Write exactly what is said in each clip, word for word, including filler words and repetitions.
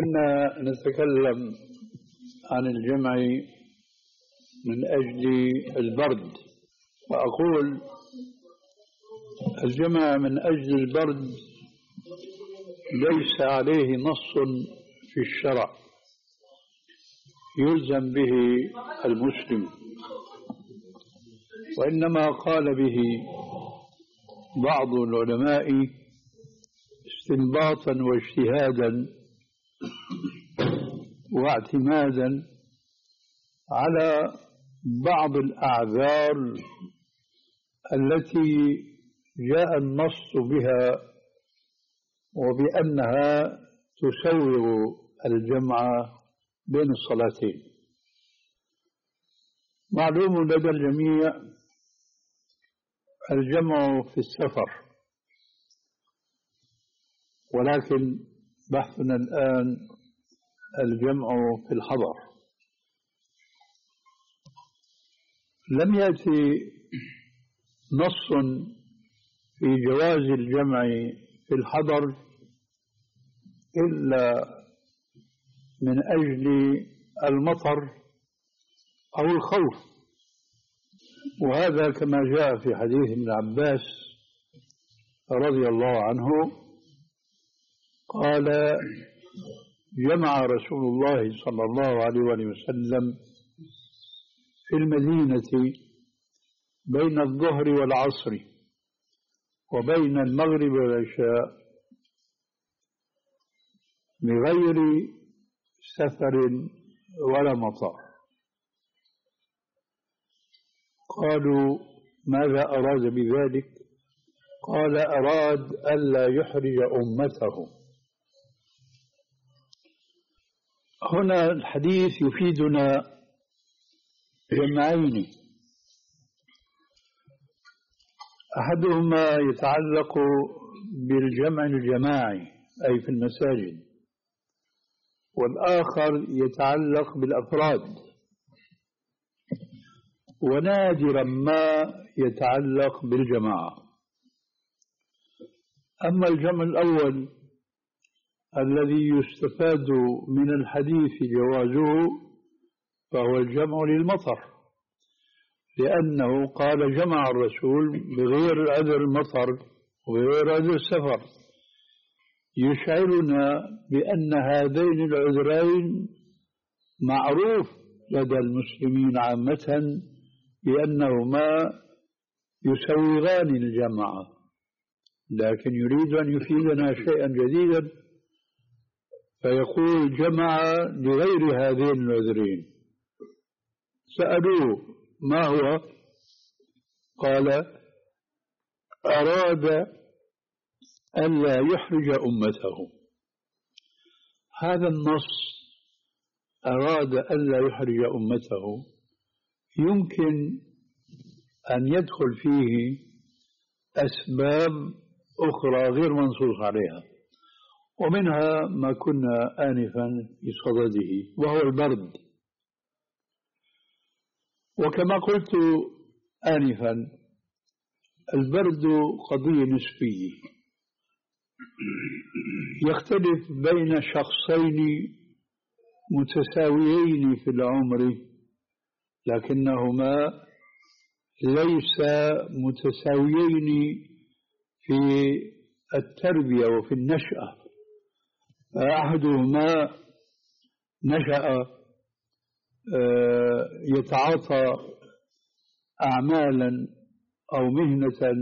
كنا نتكلم عن الجمع من أجل البرد، وأقول الجمع من أجل البرد ليس عليه نص في الشرع يلزم به المسلم، وإنما قال به بعض العلماء استنباطا واجتهادا واعتمادا على بعض الأعذار التي جاء النص بها وبأنها تسوغ الجمع بين الصلاتين. معلوم لدى الجميع الجمع في السفر، ولكن بحثنا الآن الجمع في الحضر. لم يأتي نص في جواز الجمع في الحضر إلا من أجل المطر أو الخوف، وهذا كما جاء في حديث ابن عباس رضي الله عنه قال: جمع رسول الله صلى الله عليه وسلم في المدينة بين الظهر والعصر وبين المغرب والعشاء بغير سفر ولا مطر. قالوا: ماذا أراد بذلك؟ قال: أراد ألا يحرج أمته. هنا الحديث يفيدنا جمعين: أحدهما يتعلق بالجمع الجماعي أي في المساجد، والآخر يتعلق بالأفراد، ونادرا ما يتعلق بالجماعة. أما الجمع الأول الذي يستفاد من الحديث جوازه فهو الجمع للمطر، لأنه قال جمع الرسول بغير عذر المطر وبغير عذر السفر، يشعرنا بأن هذين العذرين معروف لدى المسلمين عامة بأنهما يسوغان الجمع، لكن يريد أن يفيدنا شيئا جديدا فيقول جمع لغير هذين العذرين. سألوه: ما هو؟ قال: أراد ألا يحرج أمته. هذا النص أراد ألا يحرج أمته يمكن أن يدخل فيه أسباب أخرى غير منصوص عليها، ومنها ما كنا آنفا في صدده وهو البرد. وكما قلت آنفا البرد قضية نسبية، يختلف بين شخصين متساويين في العمر لكنهما ليس متساويين في التربية وفي النشأة. أحدهما نشأ يتعاطى أعمالا أو مهنة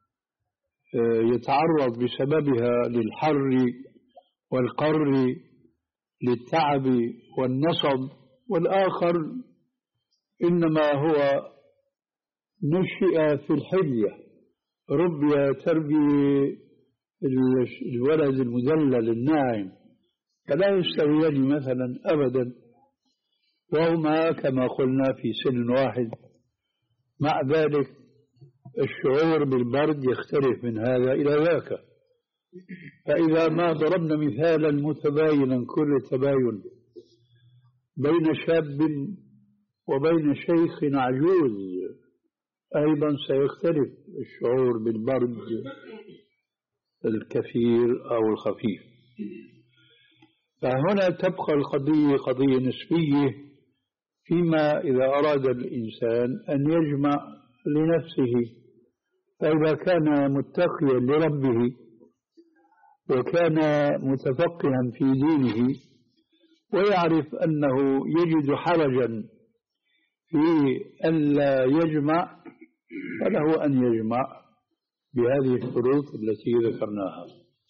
يتعرض بسببها للحر والقر للتعب والنصب، والآخر إنما هو نشئ في الحلية، ربي تربية الولد المدلل الناعم، فلا يستويان مثلا أبدا، وهما كما قلنا في سن واحد. مع ذلك الشعور بالبرد يختلف من هذا إلى ذاك. فإذا ما ضربنا مثالا متباينا كل التباين بين شاب وبين شيخ عجوز أيضا سيختلف الشعور بالبرد الكثير أو الخفيف. فهنا تبقى القضية قضية نسبية، فيما إذا أراد الإنسان أن يجمع لنفسه، فإذا كان متقيا لربه وكان متفقها في دينه ويعرف أنه يجد حرجا في أن لا يجمع، فله أن يجمع بهذه الشروط التي ذكرناها.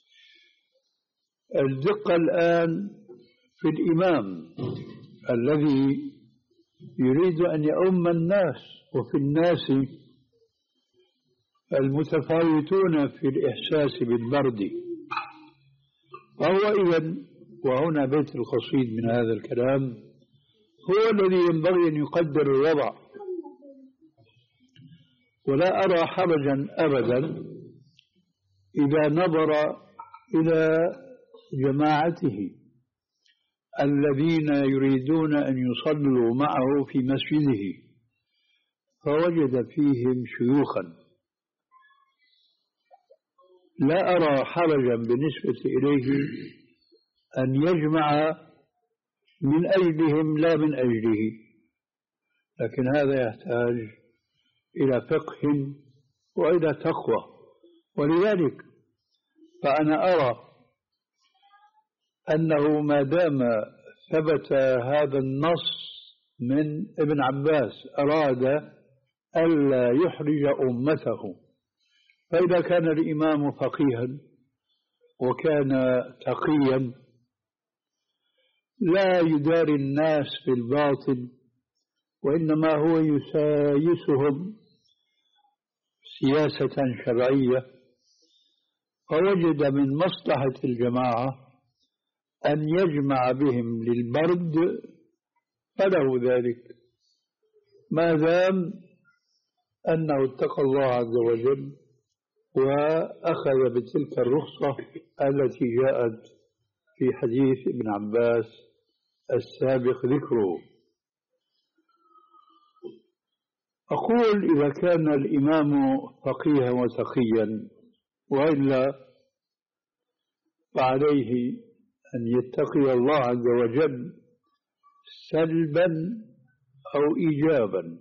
الدقة الآن في الإمام الذي يريد أن يؤم الناس، وفي الناس المتفاوتون في الإحساس بالبرد، فهو إذن، وهنا بيت القصيد من هذا الكلام، هو الذي ينبغي أن يقدر الوضع. ولا أرى حرجا أبدا إذا نظر إلى جماعته الذين يريدون أن يصلوا معه في مسجده فوجد فيهم شيوخا، لا أرى حرجا بالنسبة إليه أن يجمع من أجلهم لا من أجله، لكن هذا يحتاج إلى فقه وإلى تقوى. ولذلك فأنا أرى أنه ما دام ثبت هذا النص من ابن عباس أراد ألا يحرج أمته، فإذا كان الإمام فقيها وكان تقيا لا يداري الناس بالباطل، وإنما هو يسايسهم سياسة شرعية، فوجد من مصلحة الجماعة أن يجمع بهم للبرد فله ذلك، ما دام أنه اتقى الله عز وجل وأخذ بتلك الرخصة التي جاءت في حديث ابن عباس السابق ذكره. أقول إذا كان الإمام فقيها وتقيا، وإلا فعليه أن يتقي الله عز وجل سلبا أو إيجابا،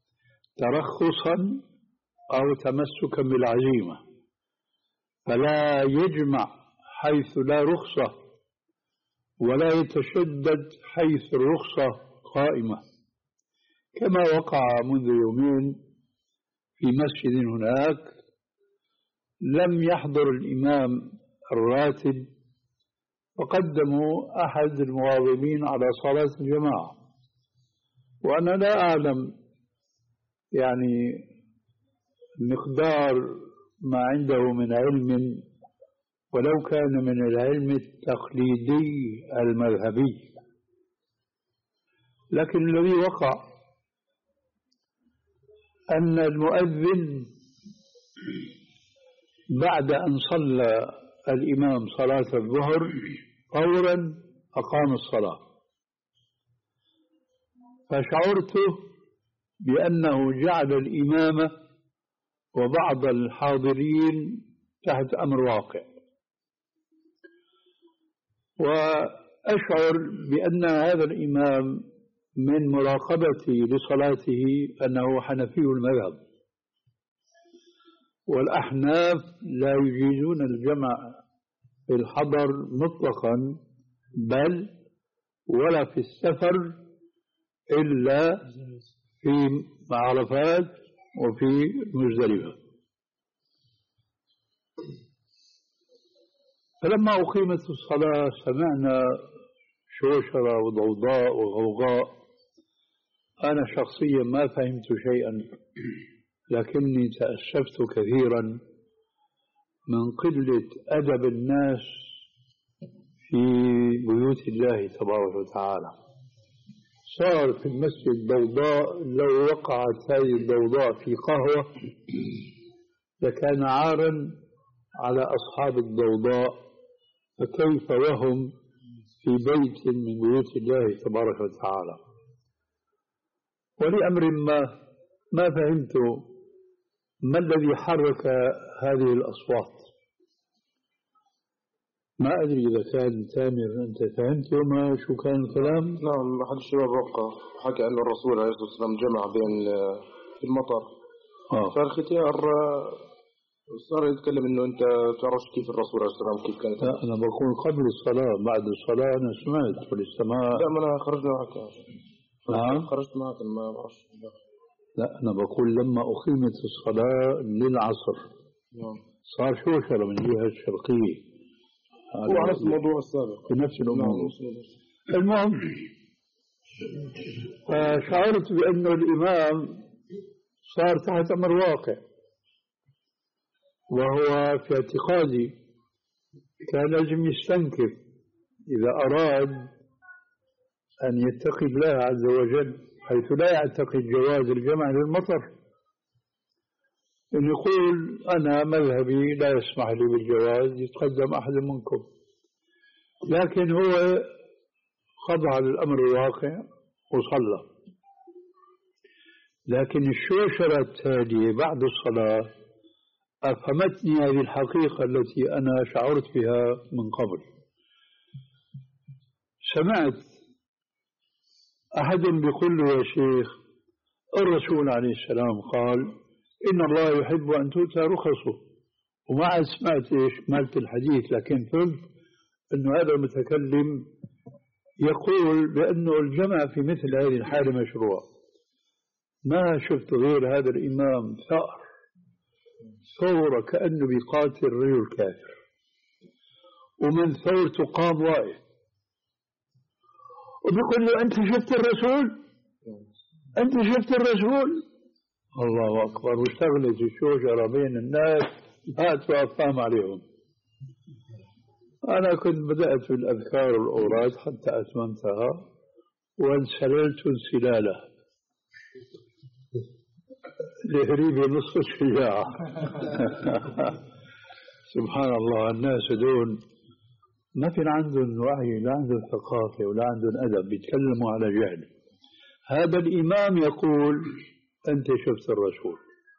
ترخصا أو تمسكا بالعزيمة، فلا يجمع حيث لا رخصة ولا يتشدد حيث الرخصة قائمة، كما وقع منذ يومين في مسجد هناك لم يحضر الإمام الراتب وقدموا أحد المواظبين على صلاة الجماعة، وأنا لا أعلم يعني مقدار ما عنده من علم، ولو كان من العلم التقليدي المذهبي، لكن الذي وقع أن المؤذن بعد أن صلى الإمام صلاة الظهر فورا أقام الصلاة، فشعرت بأنه جعل الإمامة وبعض الحاضرين تحت أمر واقع، وأشعر بأن هذا الإمام من مراقبتي لصلاته أنه حنفي المذهب، والأحناف لا يجيزون الجمع في الحضر مطلقا، بل ولا في السفر إلا في عرفات وفي مزدلفة. فلما أقيمت الصلاة سمعنا شوشرة وضوضاء وغوغاء، أنا شخصيا ما فهمت شيئا، لكني تأسفت كثيرا من قلة أدب الناس في بيوت الله تبارك وتعالى. صار في المسجد ضوضاء، لو وقعت هذه الضوضاء في قهوة لكان عارا على أصحاب الضوضاء، فكيف وهم في بيت من بيوت الله تبارك وتعالى. ولأمر ما ما فهمت ما الذي حرك هذه الأصوات، ما أدري إذا كان تامر أنت فهمت يوم شو كان الكلام؟ نعم أحد الشباب وقع حكى أن الرسول عليه الصلاة والسلام جمع بين المطر آه. فالختيار صار يتكلم إنه أنت تعرفش كيف الرسول عليه الصلاة والسلام كيف كانت. لا أنا بقول قبل الصلاة بعد الصلاة أنا سمعت والاستماع. لا ما أنا خرجنا معك. نعم خرجت معك ما بعرفش. لا أنا بقول لما أقيمت الصلاة للعصر نعم صار شوشرة من الجهة الشرقية. هو على نفس الموضوع السابق في نفس الأمور. نعم. المهم فشعرت بأنه الإمام صار تحت أمر واقع، وهو في اعتقادي كان لازم يستنكف إذا أراد أن يتقي الله عز وجل، حيث لا يعتقد جواز الجمع للمطر، أن يقول أنا مذهبي لا يسمح لي بالجواز، يتقدم أحد منكم. لكن هو خضع للأمر الواقع وصلى. لكن الشوشرة التالية بعد الصلاة أفهمتني هذه الحقيقة التي أنا شعرت بها من قبل. سمعت أحد بيقول له يا شيخ الرسول عليه السلام قال إن الله يحب أن تؤتى رخصه، وما عاد سمعت إيش مالت الحديث، لكن فهمت أنه هذا المتكلم يقول بأنه الجمع في مثل هذه الحالة مشروع. ما شفت غير هذا الإمام ثأر ثورة كأنه بيقاتل رجل كافر، ومن ثورته قام واقف وبيقول له أنت شفت الرسول؟ أنت شفت الرسول؟ الله أكبر. واشتغلت الشوشرة بين الناس هات وأفهم عليهم. أنا كنت بدأت بالأذكار والأوراد حتى أتممتها وانسللت انسلاله لهريب نصف الشجاعة. سبحان الله، الناس دون ما في عندهم وعي، لا عندهم ثقافة ولا عندهم أدب، بيتكلموا على جهل. هذا الإمام يقول أنت شفت الرسول،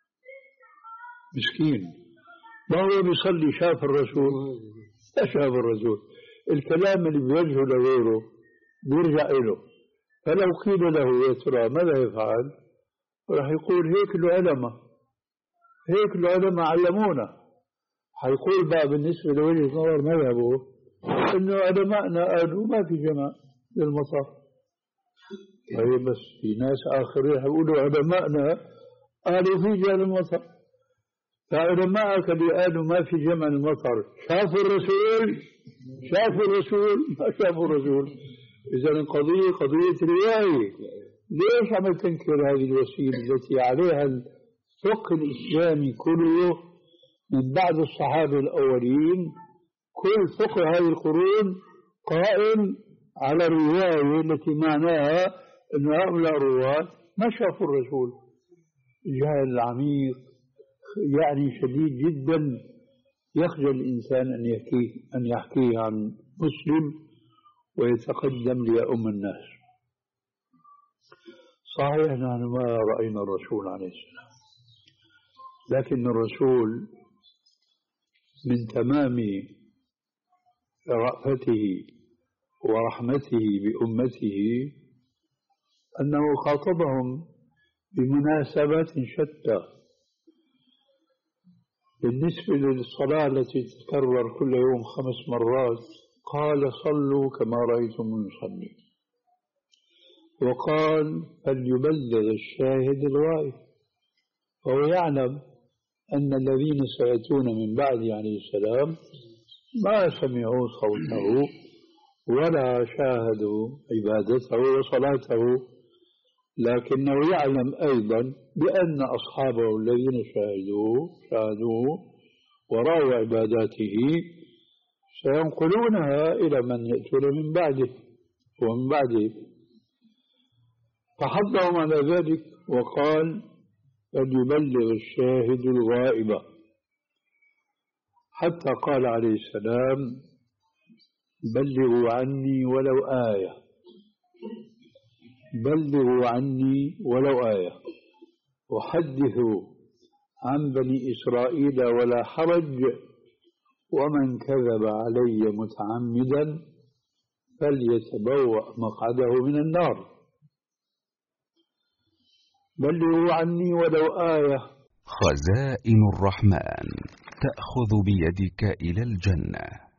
مسكين ما هو بيصلي شاف الرسول؟ لا شاف الرسول. الكلام اللي بيوجهه لغيره بيرجع له، فلو قيل له يا ترى ماذا يفعل؟ راح يقول هيك العلماء، هيك العلماء علمونا. حيقول بقى بالنسبة لوجهة نظر مذهبه إنه علماءنا قالوا ما في جمع للمطر. طيب بس في ناس آخرين يقولوا علماءنا قالوا في جمع المطر، فعلماءك اللي قالوا ما في جمع المطر شافوا الرسول؟ شافوا الرسول؟ ما شافوا الرسول. إذا القضية قضية رواية. ليش عم تنكر هذه الوسيلة التي عليها الفقه الإسلامي كله من بعد الصحابة الأولين؟ كل فقه هذه القرون قائم على الرواية التي معناها أن هؤلاء الرواة ما شافوا الرسول. جهل عميق يعني شديد جدا، يخجل الإنسان أن يحكيه أن يحكيه عن مسلم ويتقدم ليؤم الناس. صحيح نحن ما رأينا الرسول عليه السلام، لكن الرسول من تمام رأفته ورحمته بأمته أنه خاطبهم بمناسبات شتى. بالنسبة للصلاة التي تتكرر كل يوم خمس مرات قال صلوا كما رأيتم يصلي، وقال فليبلغ الشاهد الغائب. وهو يعلم أن الذين سيأتون من بعده عليه السلام ما سمعوا صوته ولا شاهدوا عبادته وصلاته، لكنه يعلم أيضا بأن أصحابه الذين شاهدوه شاهدوه ورأوا عباداته سينقلونها إلى من يأتون من بعده ومن بعده. فحضهم على ذلك وقال فليبلغ الشاهد الغائب، حتى قال عليه السلام بلغوا عني ولو آية، بلغوا عني ولو آية، وحدثوا عن بني إسرائيل ولا حرج، ومن كذب علي متعمدا فليتبوأ مقعده من النار. بلغوا عني ولو آية. خزائن الرحمن تأخذ بيدك إلى الجنة.